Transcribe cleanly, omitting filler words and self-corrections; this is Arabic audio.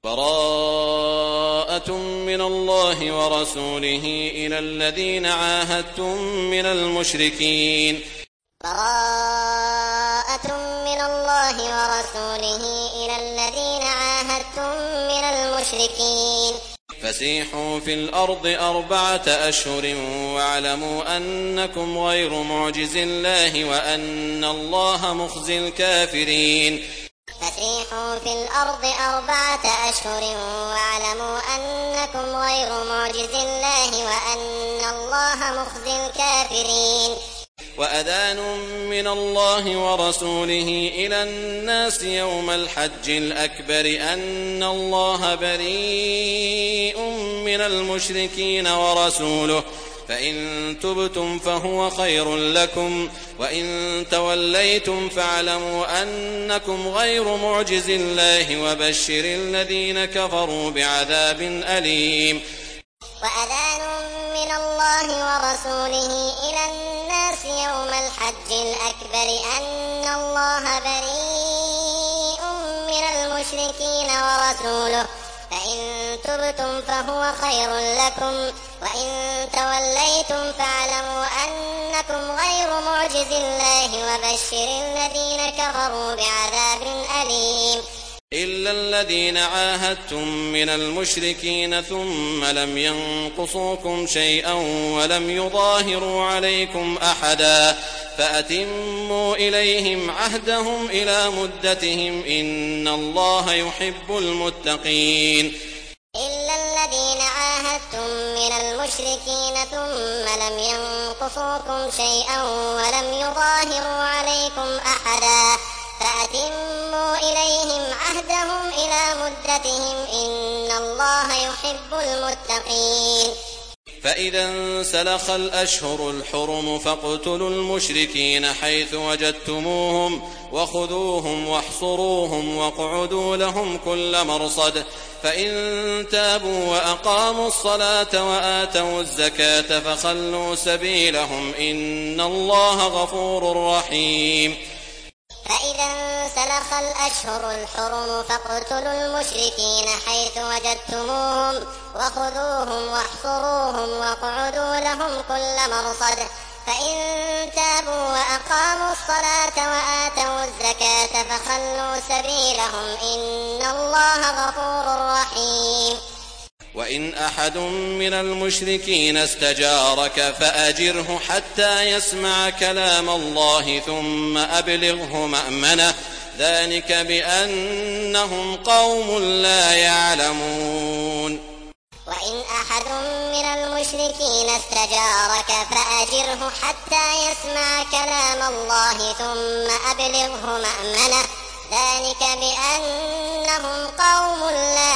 براءة من الله ورسوله إلى الذين عاهدتم من المشركين. براءة من الله ورسوله إلى الذين عاهدتم من المشركين. فسيحوا في الأرض 4 أشهر واعلموا أنكم غير معجز الله وأن الله مخزي الكافرين. فسيحوا في الأرض 4 أشهر واعلموا أنكم غير معجز الله وأن الله مخزي الكافرين. وأذان من الله ورسوله إلى الناس يوم الحج الأكبر أن الله بريء من المشركين ورسوله فإن تبتم فهو خير لكم وإن توليتم فاعلموا أنكم غير معجز الله وبشر الذين كفروا بعذاب أليم. وأذان من الله ورسوله إلى الناس يوم الحج الأكبر أن الله بريء من المشركين ورسوله فإن تبتم فهو خير لكم وإن توليتم فاعلموا أنكم غير معجز الله وبشر الذين كفروا بعذاب أليم. إلا الذين عاهدتم من المشركين ثم لم ينقصوكم شيئا ولم يظاهروا عليكم أحدا فأتموا إليهم عهدهم إلى مدتهم إن الله يحب المتقين. إلا الذين عاهدتم من المشركين ثم لم ينقصوكم شيئا ولم يظاهروا عليكم أحدا فأتموا إليهم عهدهم إلى مدتهم إن الله يحب المتقين. فإذا انسلخ الأشهر الحرم فاقتلوا المشركين حيث وجدتموهم وخذوهم واحصروهم واقعدوا لهم كل مرصد فإن تابوا وأقاموا الصلاة وآتوا الزكاة فخلوا سبيلهم إن الله غفور رحيم. فإذا انسلخ الأشهر الحرم فاقتلوا المشركين حيث وجدتموهم وخذوهم واحصروهم واقعدوا لهم كل مرصد فإن تابوا وأقاموا الصلاة وآتوا الزكاة فخلوا سبيلهم إن الله غفور رحيم. وإن أحد من المشركين استجارك فأجره حتى يسمع كلام الله ثم أبلغه مأمنه ذلك بأنهم قوم لا يعلمون. وإن أحد من المشركين استجارك فأجره حتى يسمع كلام الله ثم أبلغه مأمنه ذلك بأنهم قوم لا